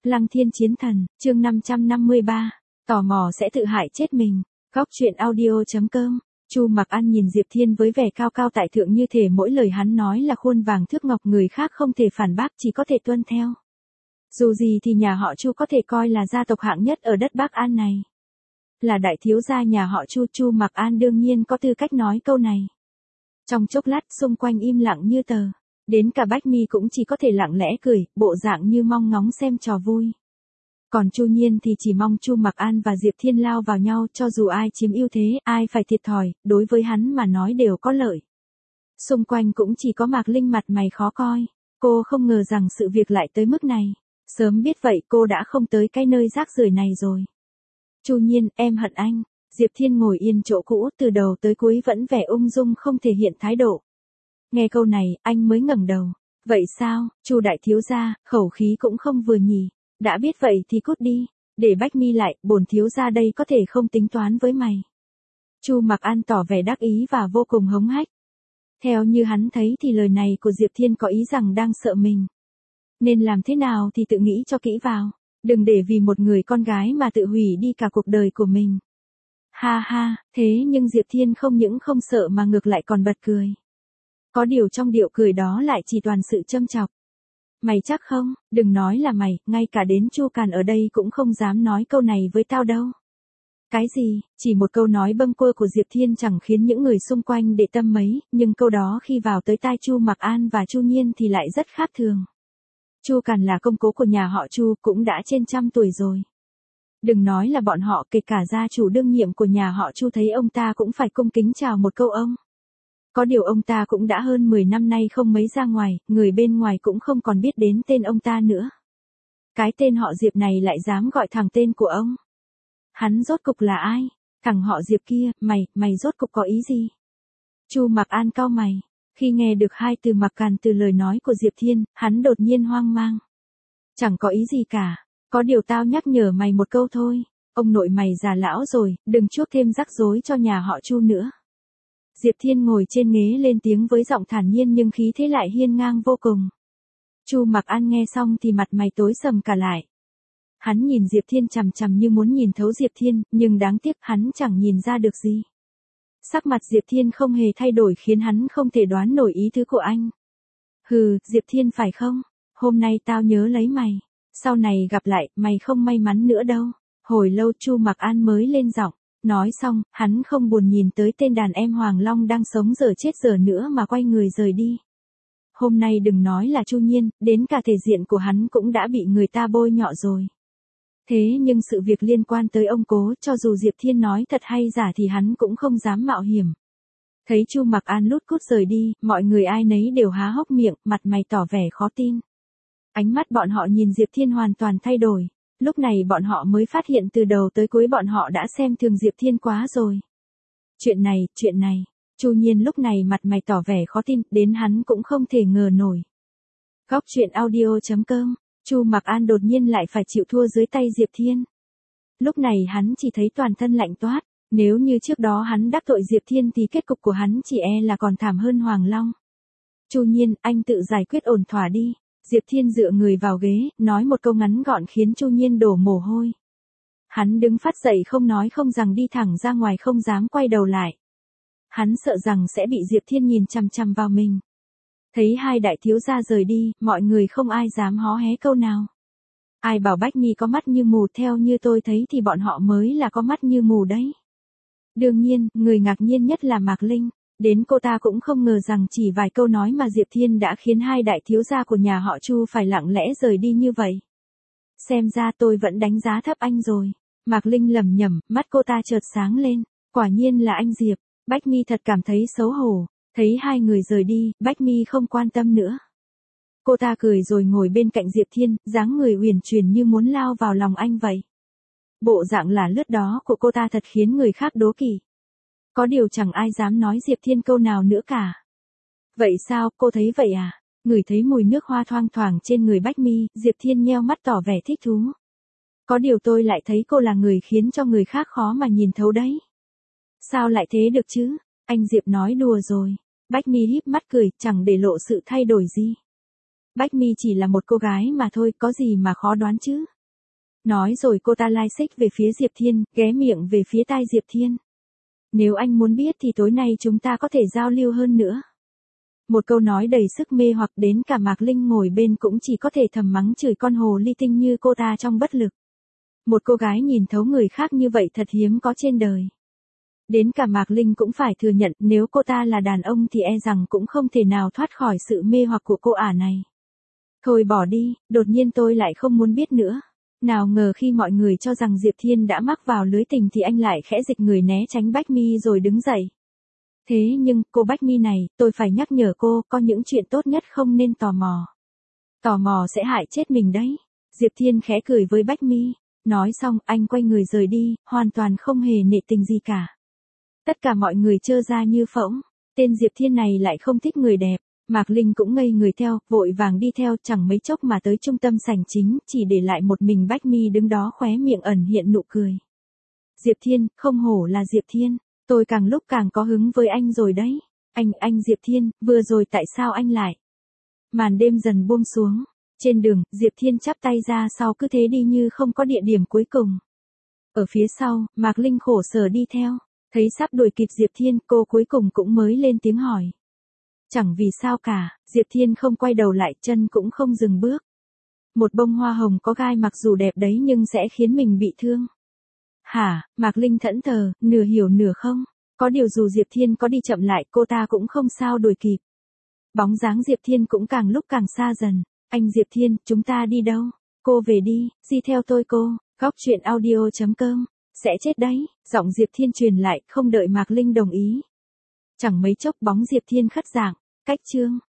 Lăng Thiên Chiến Thần, chương 553, tò mò sẽ tự hại chết mình. Góc truyện audio.com. Chu Mặc An nhìn Diệp Thiên với vẻ cao cao tại thượng như thể mỗi lời hắn nói là khuôn vàng thước ngọc, người khác không thể phản bác, chỉ có thể tuân theo. Dù gì thì nhà họ Chu có thể coi là gia tộc hạng nhất ở đất Bắc An này. Là đại thiếu gia nhà họ Chu, Chu Mặc An đương nhiên có tư cách nói câu này. Trong chốc lát xung quanh im lặng như tờ. Đến cả Bách Mi cũng chỉ có thể lặng lẽ cười, bộ dạng như mong ngóng xem trò vui. Còn Chu Nhiên thì chỉ mong Chu Mặc An và Diệp Thiên lao vào nhau, cho dù ai chiếm ưu thế, ai phải thiệt thòi, đối với hắn mà nói đều có lợi. Xung quanh cũng chỉ có Mạc Linh mặt mày khó coi. Cô không ngờ rằng sự việc lại tới mức này. Sớm biết vậy cô đã không tới cái nơi rác rưởi này rồi. Chu Nhiên, em hận anh. Diệp Thiên ngồi yên chỗ cũ, từ đầu tới cuối vẫn vẻ ung dung không thể hiện thái độ. Nghe câu này, anh mới ngẩng đầu. Vậy sao, Chu đại thiếu gia, khẩu khí cũng không vừa nhỉ. Đã biết vậy thì cút đi, để Bách Mi lại, bổn thiếu gia đây có thể không tính toán với mày. Chu Mặc An tỏ vẻ đắc ý và vô cùng hống hách. Theo như hắn thấy thì lời này của Diệp Thiên có ý rằng đang sợ mình. Nên làm thế nào thì tự nghĩ cho kỹ vào, đừng để vì một người con gái mà tự hủy đi cả cuộc đời của mình. Ha ha, thế nhưng Diệp Thiên không những không sợ mà ngược lại còn bật cười. Có điều trong điệu cười đó lại chỉ toàn sự châm chọc. Mày chắc không, đừng nói là mày, ngay cả đến Chu Càn ở đây cũng không dám nói câu này với tao đâu. Cái gì, chỉ một câu nói bâng quơ của Diệp Thiên chẳng khiến những người xung quanh để tâm mấy, nhưng câu đó khi vào tới tai Chu Mặc An và Chu Nhiên thì lại rất khác thường. Chu Càn là công cố của nhà họ Chu, cũng đã trên 100 tuổi rồi. Đừng nói là bọn họ, kể cả gia chủ đương nhiệm của nhà họ Chu thấy ông ta cũng phải cung kính chào một câu ông. Có điều ông ta cũng đã hơn 10 năm nay không mấy ra ngoài, người bên ngoài cũng không còn biết đến tên ông ta nữa. Cái tên họ Diệp này lại dám gọi thẳng tên của ông. Hắn rốt cục là ai? Thằng họ Diệp kia, mày rốt cục có ý gì? Chu Mặc An cau mày, khi nghe được hai từ mặc càn từ lời nói của Diệp Thiên, hắn đột nhiên hoang mang. Chẳng có ý gì cả, có điều tao nhắc nhở mày một câu thôi, ông nội mày già lão rồi, đừng chuốc thêm rắc rối cho nhà họ Chu nữa. Diệp Thiên ngồi trên ghế lên tiếng với giọng thản nhiên nhưng khí thế lại hiên ngang vô cùng. Chu Mặc An nghe xong thì mặt mày tối sầm cả lại. Hắn nhìn Diệp Thiên chằm chằm như muốn nhìn thấu Diệp Thiên, nhưng đáng tiếc hắn chẳng nhìn ra được gì. Sắc mặt Diệp Thiên không hề thay đổi khiến hắn không thể đoán nổi ý tứ của anh. Hừ, Diệp Thiên phải không? Hôm nay tao nhớ lấy mày. Sau này gặp lại, mày không may mắn nữa đâu. Hồi lâu Chu Mặc An mới lên giọng. Nói xong, hắn không buồn nhìn tới tên đàn em Hoàng Long đang sống giờ chết giờ nữa mà quay người rời đi. Hôm nay đừng nói là Chu Nhiên, đến cả thể diện của hắn cũng đã bị người ta bôi nhọ rồi. Thế nhưng sự việc liên quan tới ông cố, cho dù Diệp Thiên nói thật hay giả thì hắn cũng không dám mạo hiểm. Thấy Chu Mặc An lút cút rời đi, mọi người ai nấy đều há hốc miệng, mặt mày tỏ vẻ khó tin. Ánh mắt bọn họ nhìn Diệp Thiên hoàn toàn thay đổi. Lúc này bọn họ mới phát hiện từ đầu tới cuối bọn họ đã xem thường Diệp Thiên quá rồi. Chuyện này, Chu Nhiên lúc này mặt mày tỏ vẻ khó tin, đến hắn cũng không thể ngờ nổi. Góc truyện audio.com, Chu Mặc An đột nhiên lại phải chịu thua dưới tay Diệp Thiên. Lúc này hắn chỉ thấy toàn thân lạnh toát, nếu như trước đó hắn đắc tội Diệp Thiên thì kết cục của hắn chỉ e là còn thảm hơn Hoàng Long. Chu Nhiên, anh tự giải quyết ổn thỏa đi. Diệp Thiên dựa người vào ghế, nói một câu ngắn gọn khiến Chu Nhiên đổ mồ hôi. Hắn đứng phát dậy không nói không rằng đi thẳng ra ngoài không dám quay đầu lại. Hắn sợ rằng sẽ bị Diệp Thiên nhìn chằm chằm vào mình. Thấy hai đại thiếu gia rời đi, mọi người không ai dám hó hé câu nào. Ai bảo Bách Mi có mắt như mù, theo như tôi thấy thì bọn họ mới là có mắt như mù đấy. Đương nhiên, người ngạc nhiên nhất là Mạc Linh. Đến cô ta cũng không ngờ rằng chỉ vài câu nói mà Diệp Thiên đã khiến hai đại thiếu gia của nhà họ Chu phải lặng lẽ rời đi như vậy. Xem ra tôi vẫn đánh giá thấp anh rồi. Mạc Linh lẩm nhẩm, mắt cô ta chợt sáng lên. Quả nhiên là anh Diệp. Bách Mi thật cảm thấy xấu hổ. Thấy hai người rời đi, Bách Mi không quan tâm nữa. Cô ta cười rồi ngồi bên cạnh Diệp Thiên, dáng người uyển chuyển như muốn lao vào lòng anh vậy. Bộ dạng là lướt đó của cô ta thật khiến người khác đố kỵ. Có điều chẳng ai dám nói Diệp Thiên câu nào nữa cả. Vậy sao, cô thấy vậy à? Ngửi thấy mùi nước hoa thoang thoảng trên người Bách Mi, Diệp Thiên nheo mắt tỏ vẻ thích thú. Có điều tôi lại thấy cô là người khiến cho người khác khó mà nhìn thấu đấy. Sao lại thế được chứ? Anh Diệp nói đùa rồi. Bách Mi híp mắt cười, chẳng để lộ sự thay đổi gì. Bách Mi chỉ là một cô gái mà thôi, có gì mà khó đoán chứ? Nói rồi cô ta lai xích về phía Diệp Thiên, ghé miệng về phía tai Diệp Thiên. Nếu anh muốn biết thì tối nay chúng ta có thể giao lưu hơn nữa. Một câu nói đầy sức mê hoặc đến cả Mạc Linh ngồi bên cũng chỉ có thể thầm mắng chửi con hồ ly tinh như cô ta trong bất lực. Một cô gái nhìn thấu người khác như vậy thật hiếm có trên đời. Đến cả Mạc Linh cũng phải thừa nhận nếu cô ta là đàn ông thì e rằng cũng không thể nào thoát khỏi sự mê hoặc của cô ả này. Thôi bỏ đi, đột nhiên tôi lại không muốn biết nữa. Nào ngờ khi mọi người cho rằng Diệp Thiên đã mắc vào lưới tình thì anh lại khẽ dịch người né tránh Bách Mi rồi đứng dậy. Thế nhưng, cô Bách Mi này, tôi phải nhắc nhở cô, có những chuyện tốt nhất không nên tò mò. Tò mò sẽ hại chết mình đấy. Diệp Thiên khẽ cười với Bách Mi. Nói xong, anh quay người rời đi, hoàn toàn không hề nể tình gì cả. Tất cả mọi người trơ ra như phỗng. Tên Diệp Thiên này lại không thích người đẹp. Mạc Linh cũng ngây người theo, vội vàng đi theo, chẳng mấy chốc mà tới trung tâm sảnh chính, chỉ để lại một mình Bách Mi đứng đó khóe miệng ẩn hiện nụ cười. Diệp Thiên, không hổ là Diệp Thiên, tôi càng lúc càng có hứng với anh rồi đấy. Anh Diệp Thiên, vừa rồi tại sao anh lại? Màn đêm dần buông xuống. Trên đường, Diệp Thiên chắp tay ra sau cứ thế đi như không có địa điểm cuối cùng. Ở phía sau, Mạc Linh khổ sở đi theo. Thấy sắp đuổi kịp Diệp Thiên, cô cuối cùng cũng mới lên tiếng hỏi. Chẳng vì sao cả, Diệp Thiên không quay đầu lại, chân cũng không dừng bước. Một bông hoa hồng có gai mặc dù đẹp đấy nhưng sẽ khiến mình bị thương. Hả, Mạc Linh thẫn thờ, nửa hiểu nửa không. Có điều dù Diệp Thiên có đi chậm lại cô ta cũng không sao đuổi kịp. Bóng dáng Diệp Thiên cũng càng lúc càng xa dần. Anh Diệp Thiên, chúng ta đi đâu? Cô về đi, đi theo tôi cô. Góc truyện audio.com. Sẽ chết đấy, giọng Diệp Thiên truyền lại, không đợi Mạc Linh đồng ý. Chẳng mấy chốc bóng Diệp Thiên khất dạng, cách chương.